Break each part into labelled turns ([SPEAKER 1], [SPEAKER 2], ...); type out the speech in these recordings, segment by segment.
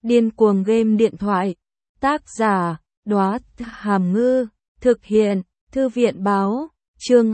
[SPEAKER 1] Điên cuồng game điện thoại. Tác giả, Đóa Hàm Ngư. Thực hiện, Thư viện Báo. Chương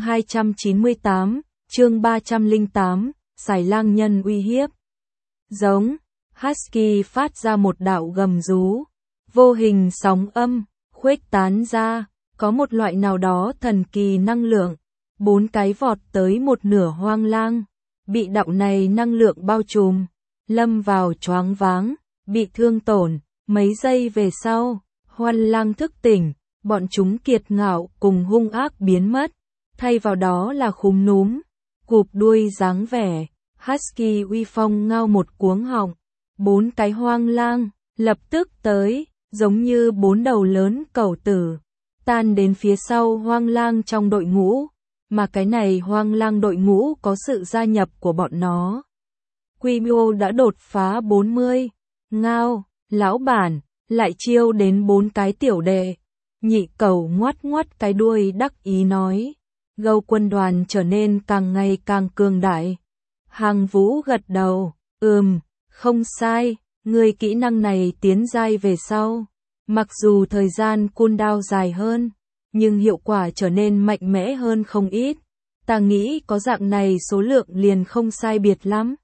[SPEAKER 1] 298, chương 308, Xài Lang Nhân uy hiếp. Giống. Husky phát ra một đạo gầm rú. Vô hình sóng âm, khuếch tán ra. Có một loại nào đó thần kỳ năng lượng. 4 cái vọt tới một nửa Hoang Lang. Bị đạo này năng lượng bao trùm. Lâm vào choáng váng, bị thương tổn. Mấy giây về sau, Hoang Lang thức tỉnh. Bọn chúng kiệt ngạo cùng hung ác biến mất. Thay vào đó là khúm núm, cụp đuôi dáng vẻ. Husky uy phong ngao một cuống họng. 4 cái Hoang Lang lập tức tới, giống như 4 đầu lớn cẩu tử, tan đến phía sau Hoang Lang trong đội ngũ, mà cái này Hoang Lang đội ngũ có sự gia nhập của bọn nó. Quy mô đã đột phá 40. Ngao, lão bản, lại chiêu đến 4 cái tiểu đệ. Nhị cẩu ngoắt ngoắt cái đuôi đắc ý nói. Gâu quân đoàn trở nên càng ngày càng cường đại. Hàng Vũ gật đầu, không sai, người kỹ năng này tiến giai về sau. Mặc dù thời gian cooldown dài hơn, nhưng hiệu quả trở nên mạnh mẽ hơn không ít. Ta nghĩ có dạng này số lượng liền không sai biệt lắm.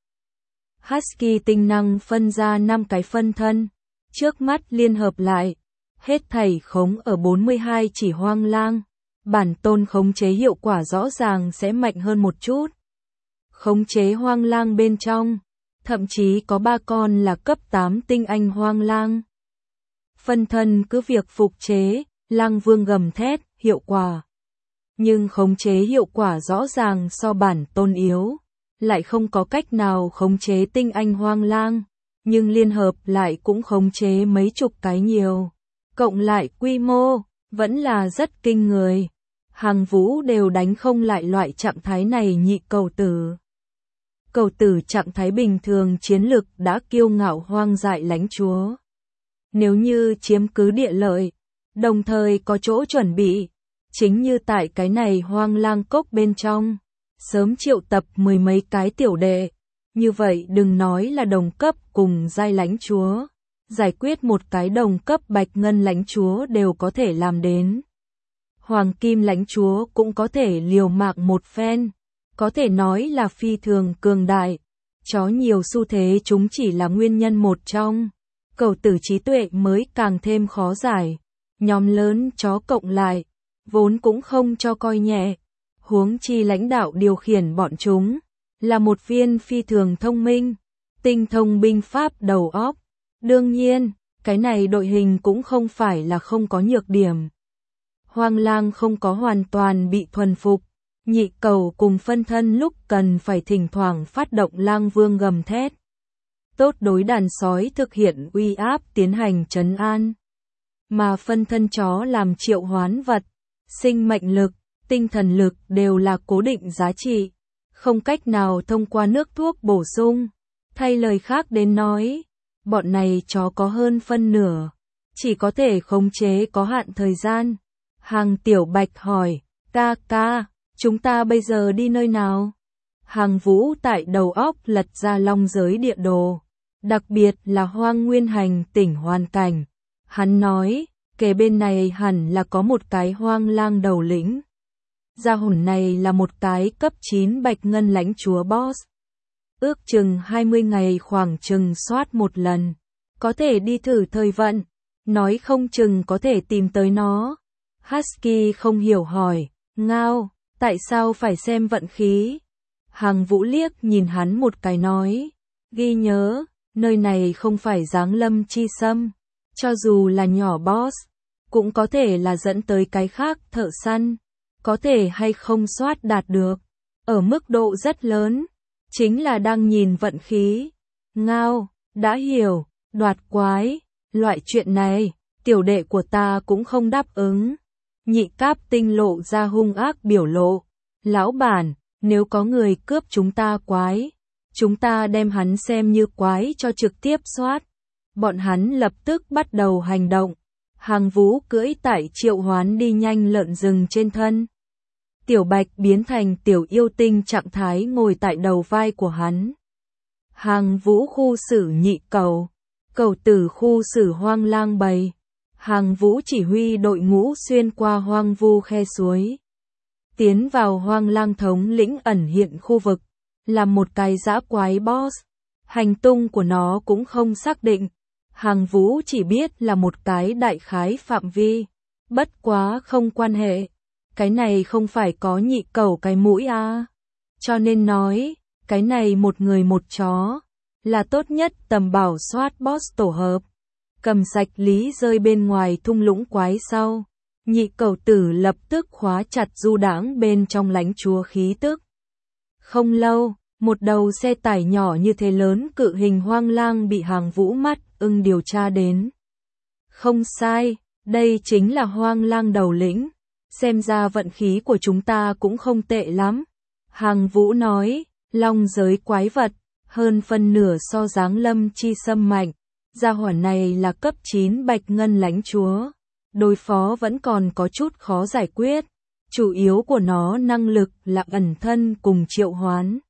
[SPEAKER 1] Husky tinh năng phân ra 5 cái phân thân, trước mắt liên hợp lại, hết thảy khống ở 42 chỉ Hoang Lang. Bản tôn khống chế hiệu quả rõ ràng sẽ mạnh hơn một chút. Khống chế Hoang Lang bên trong, thậm chí có 3 con là cấp 8 tinh anh Hoang Lang. Phân thân cứ việc phục chế, Lang Vương gầm thét, hiệu quả. Nhưng khống chế hiệu quả rõ ràng so bản tôn yếu, lại không có cách nào khống chế tinh anh Hoang Lang, nhưng liên hợp lại cũng khống chế mấy chục cái nhiều. Cộng lại quy mô, vẫn là rất kinh người. Hàng Vũ đều đánh không lại loại trạng thái này nhị cẩu tử. Cẩu tử trạng thái bình thường chiến lực đã kiêu ngạo hoang dại lãnh chúa. Nếu như chiếm cứ địa lợi, đồng thời có chỗ chuẩn bị, chính như tại cái này Hoang Lang cốc bên trong, sớm triệu tập 10 mấy cái tiểu đệ, như vậy đừng nói là đồng cấp cùng giai lãnh chúa, giải quyết một cái đồng cấp bạch ngân lãnh chúa đều có thể làm đến. Hoàng kim lãnh chúa cũng có thể liều mạng một phen, có thể nói là phi thường cường đại. Chó nhiều xu thế chúng chỉ là nguyên nhân một trong. Cẩu tử trí tuệ mới càng thêm khó giải. Nhóm lớn chó cộng lại, vốn cũng không cho coi nhẹ. Huống chi lãnh đạo điều khiển bọn chúng, là một viên phi thường thông minh, tinh thông binh pháp đầu óc. Đương nhiên, cái này đội hình cũng không phải là không có nhược điểm. Hoang Lang không có hoàn toàn bị thuần phục, nhị cẩu cùng phân thân lúc cần phải thỉnh thoảng phát động Lang Vương gầm thét. Tốt đối đàn sói thực hiện uy áp tiến hành trấn an. Mà phân thân chó làm triệu hoán vật, sinh mệnh lực, tinh thần lực đều là cố định giá trị, không cách nào thông qua nước thuốc bổ sung. Thay lời khác đến nói, bọn này chó có hơn phân nửa, chỉ có thể khống chế có hạn thời gian. Hàng Tiểu Bạch hỏi, ca, chúng ta bây giờ đi nơi nào? Hàng Vũ tại đầu óc lật ra long giới địa đồ, đặc biệt là Hoang Nguyên Hành tỉnh hoàn cảnh. Hắn nói, kề bên này hẳn là có một cái Hoang Lang đầu lĩnh. Gia hồn này là một cái cấp 9 bạch ngân lãnh chúa boss. Ước chừng 20 ngày khoảng chừng soát một lần. Có thể đi thử thời vận, nói không chừng có thể tìm tới nó. Husky không hiểu hỏi, Ngao, tại sao phải xem vận khí? Hàng Vũ liếc nhìn hắn một cái nói, ghi nhớ, nơi này không phải giáng lâm chi xâm, cho dù là nhỏ boss, cũng có thể là dẫn tới cái khác thợ săn, có thể hay không soát đạt được, ở mức độ rất lớn, chính là đang nhìn vận khí. Ngao, đã hiểu, đoạt quái, loại chuyện này, tiểu đệ của ta cũng không đáp ứng. Nhị Cáp Tinh lộ ra hung ác biểu lộ. Lão bản, nếu có người cướp chúng ta quái, chúng ta đem hắn xem như quái cho trực tiếp soát. Bọn hắn lập tức bắt đầu hành động. Hàng Vũ cưỡi tại triệu hoán đi nhanh lợn rừng trên thân. Tiểu Bạch biến thành tiểu yêu tinh trạng thái ngồi tại đầu vai của hắn. Hàng Vũ khu xử nhị cẩu. Cẩu Tử khu xử Hoang Lang bầy. Hàng Vũ chỉ huy đội ngũ xuyên qua hoang vu khe suối, tiến vào Hoang Lang thống lĩnh ẩn hiện khu vực, là một cái dã quái boss. Hành tung của nó cũng không xác định. Hàng Vũ chỉ biết là một cái đại khái phạm vi. Bất quá không quan hệ. Cái này không phải có nhị cẩu cái mũi à. Cho nên nói, cái này một người một chó, là tốt nhất tầm bảo soát boss tổ hợp. Cầm sạch lý rơi bên ngoài thung lũng quái sau. Nhị cẩu tử lập tức khóa chặt du đãng bên trong lãnh chúa khí tức. Không lâu, một đầu xe tải nhỏ như thế lớn cự hình Hoang Lang bị Hàng Vũ mắt ưng điều tra đến. Không sai, đây chính là Hoang Lang đầu lĩnh. Xem ra vận khí của chúng ta cũng không tệ lắm. Hàng Vũ nói, long giới quái vật, hơn phân nửa so dáng Lâm Chi Sâm mạnh. Gia hỏa này là cấp 9 bạch ngân lãnh chúa. Đối phó vẫn còn có chút khó giải quyết. Chủ yếu của nó năng lực là ẩn thân cùng triệu hoán.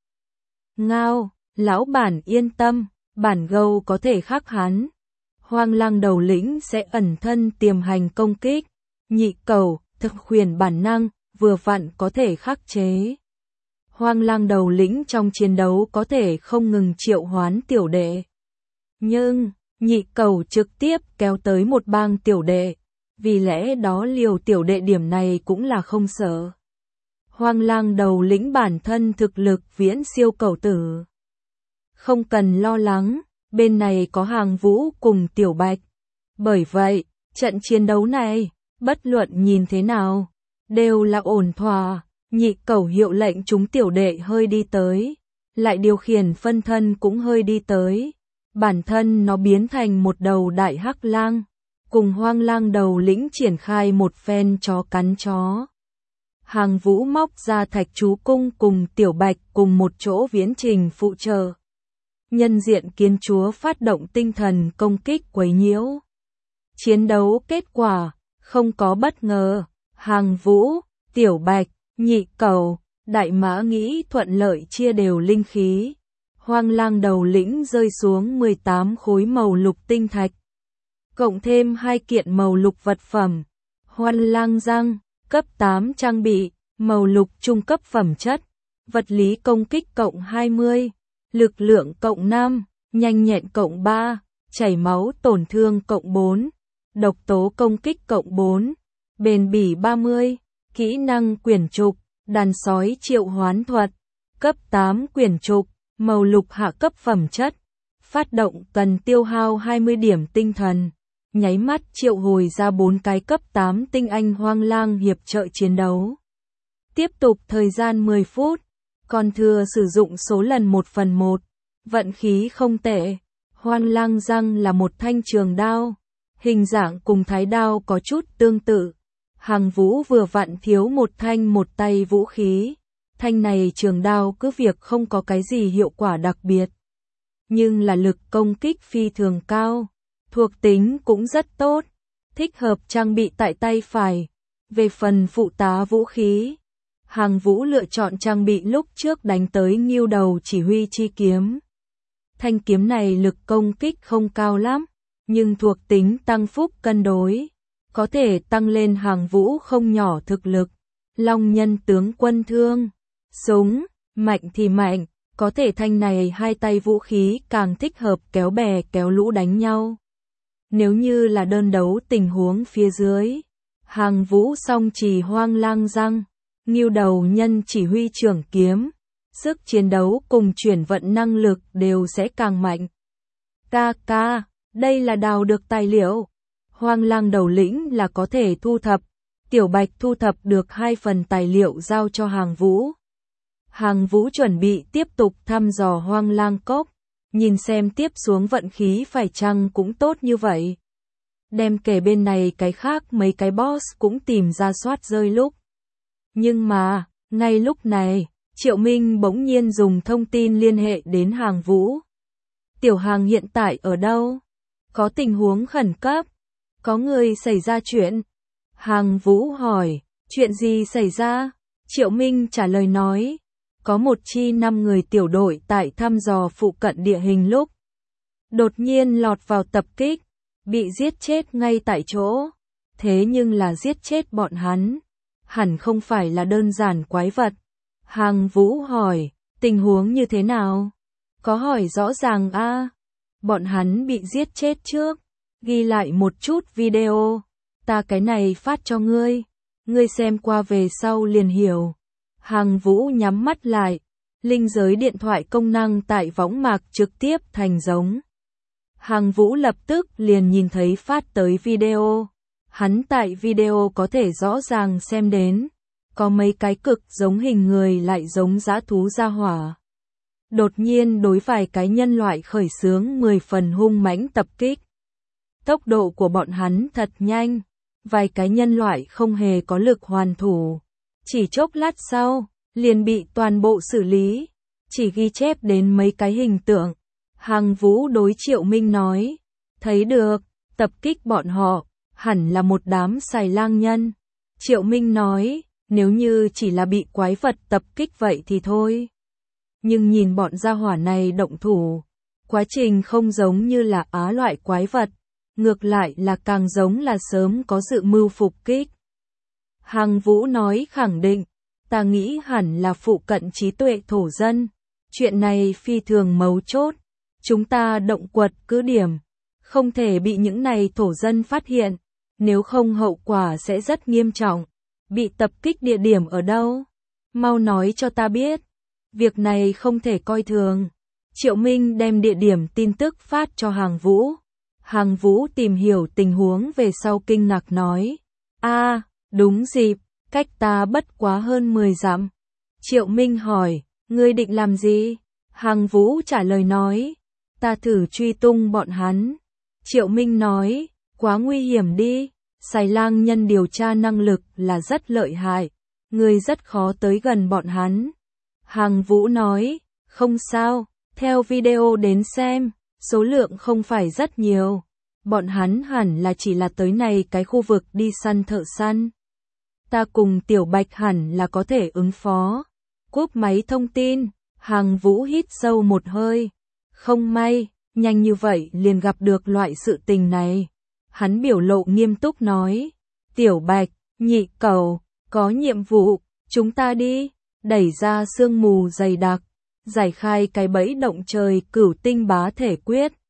[SPEAKER 1] Ngao, lão bản yên tâm, bản gâu có thể khắc hắn. Hoang Lang đầu lĩnh sẽ ẩn thân tiềm hành công kích. Nhị cẩu, thực khuyển bản năng, vừa vặn có thể khắc chế. Hoang Lang đầu lĩnh trong chiến đấu có thể không ngừng triệu hoán tiểu đệ. Nhưng, nhị cẩu trực tiếp kéo tới một bang tiểu đệ. Vì lẽ đó liều tiểu đệ điểm này cũng là không sợ. Hoang Lang đầu lĩnh bản thân thực lực viễn siêu Cẩu Tử. Không cần lo lắng, bên này có Hàng Vũ cùng Tiểu Bạch. Bởi vậy, trận chiến đấu này, bất luận nhìn thế nào, đều là ổn thỏa. Nhị cẩu hiệu lệnh chúng tiểu đệ hơi đi tới, lại điều khiển phân thân cũng hơi đi tới. Bản thân nó biến thành một đầu đại hắc lang, cùng Hoang Lang đầu lĩnh triển khai một phen chó cắn chó. Hàng Vũ móc ra Thạch Chú Cung cùng Tiểu Bạch cùng một chỗ viễn trình phụ trợ. Nhân diện Kiến Chúa phát động tinh thần công kích quấy nhiễu. Chiến đấu kết quả, không có bất ngờ. Hàng Vũ, Tiểu Bạch, nhị cẩu, đại mã nghĩ thuận lợi chia đều linh khí. Hoang Lang đầu lĩnh rơi xuống 18 khối màu lục tinh thạch. Cộng thêm 2 kiện màu lục vật phẩm. Hoang Lang răng, cấp 8 trang bị, màu lục trung cấp phẩm chất. Vật lý công kích cộng 20, lực lượng cộng 5, nhanh nhẹn cộng 3, chảy máu tổn thương cộng 4, độc tố công kích cộng 4, bền bỉ 30, kỹ năng quyển trục, đàn sói triệu hoán thuật, cấp 8 quyển trục, màu lục hạ cấp phẩm chất. Phát động cần tiêu hao 20 điểm tinh thần, nháy mắt triệu hồi ra 4 cái cấp 8 tinh anh Hoang Lang hiệp trợ chiến đấu. Tiếp tục thời gian 10 phút, còn thừa sử dụng số lần 1/1, vận khí không tệ. Hoang Lang răng là một thanh trường đao, hình dạng cùng thái đao có chút tương tự. Hàng Vũ vừa vặn thiếu một thanh một tay vũ khí. Thanh này trường đao cứ việc không có cái gì hiệu quả đặc biệt, nhưng là lực công kích phi thường cao, thuộc tính cũng rất tốt, thích hợp trang bị tại tay phải. Về phần phụ tá vũ khí, Hàng Vũ lựa chọn trang bị lúc trước đánh tới Ngưu Đầu Chỉ Huy Chi Kiếm. Thanh kiếm này lực công kích không cao lắm, nhưng thuộc tính tăng phúc cân đối, có thể tăng lên Hàng Vũ không nhỏ thực lực. Long Nhân Tướng Quân Thương, súng, mạnh thì mạnh, có thể thanh này hai tay vũ khí càng thích hợp kéo bè kéo lũ đánh nhau. Nếu như là đơn đấu tình huống phía dưới, Hàng Vũ song chỉ Hoang Lang răng, Ngưu Đầu Nhân chỉ huy trưởng kiếm, sức chiến đấu cùng chuyển vận năng lực đều sẽ càng mạnh. Ca, đây là đào được tài liệu. Hoang Lang đầu lĩnh là có thể thu thập. Tiểu Bạch thu thập được 2 phần tài liệu giao cho Hàng Vũ. Hàng Vũ chuẩn bị tiếp tục thăm dò Hoang Lang cốc, nhìn xem tiếp xuống vận khí phải chăng cũng tốt như vậy. Đem kể bên này cái khác mấy cái boss cũng tìm ra soát rơi lúc. Nhưng mà, ngay lúc này, Triệu Minh bỗng nhiên dùng thông tin liên hệ đến Hàng Vũ. Tiểu Hàng hiện tại ở đâu? Có tình huống khẩn cấp. Có người xảy ra chuyện. Hàng Vũ hỏi, chuyện gì xảy ra? Triệu Minh trả lời nói, có một chi 5 người tiểu đội tại thăm dò phụ cận địa hình lúc đột nhiên lọt vào tập kích, bị giết chết ngay tại chỗ. Thế nhưng là giết chết bọn hắn, hẳn không phải là đơn giản quái vật. Hàng Vũ hỏi, tình huống như thế nào? Có hỏi rõ ràng a. Bọn hắn bị giết chết trước, ghi lại một chút video, ta cái này phát cho ngươi, ngươi xem qua về sau liền hiểu. Hàng Vũ nhắm mắt lại, linh giới điện thoại công năng tại võng mạc trực tiếp thành giống. Hàng Vũ lập tức liền nhìn thấy phát tới video. Hắn tại video có thể rõ ràng xem đến, có mấy cái cực giống hình người lại giống dã thú ra hỏa. Đột nhiên đối vài cái nhân loại khởi xướng 10 phần hung mãnh tập kích. Tốc độ của bọn hắn thật nhanh, vài cái nhân loại không hề có lực hoàn thủ. Chỉ chốc lát sau, liền bị toàn bộ xử lý, chỉ ghi chép đến mấy cái hình tượng. Hàng Vũ đối Triệu Minh nói, thấy được, tập kích bọn họ, hẳn là một đám xài lang nhân. Triệu Minh nói, nếu như chỉ là bị quái vật tập kích vậy thì thôi. Nhưng nhìn bọn gia hỏa này động thủ, quá trình không giống như là á loại quái vật, ngược lại là càng giống là sớm có dự mưu phục kích. Hàng Vũ nói khẳng định, ta nghĩ hẳn là phụ cận trí tuệ thổ dân. Chuyện này phi thường mấu chốt, chúng ta động quật cứ điểm, không thể bị những này thổ dân phát hiện, nếu không hậu quả sẽ rất nghiêm trọng. Bị tập kích địa điểm ở đâu? Mau nói cho ta biết. Việc này không thể coi thường. Triệu Minh đem địa điểm tin tức phát cho Hàng Vũ. Hàng Vũ tìm hiểu tình huống về sau kinh ngạc nói. Đúng dịp, cách ta bất quá hơn 10 dặm. Triệu Minh hỏi, ngươi định làm gì? Hàng Vũ trả lời nói, ta thử truy tung bọn hắn. Triệu Minh nói, quá nguy hiểm đi. Xài lang nhân điều tra năng lực là rất lợi hại, ngươi rất khó tới gần bọn hắn. Hàng Vũ nói, không sao, theo video đến xem, số lượng không phải rất nhiều. Bọn hắn hẳn là chỉ là tới này cái khu vực đi săn thợ săn. Ta cùng Tiểu Bạch hẳn là có thể ứng phó. Cúp máy thông tin, Hàng Vũ hít sâu một hơi. Không may, nhanh như vậy liền gặp được loại sự tình này. Hắn biểu lộ nghiêm túc nói, Tiểu Bạch, Nhị Cẩu, có nhiệm vụ, chúng ta đi, đẩy ra sương mù dày đặc, giải khai cái bẫy động trời cửu tinh bá thể quyết.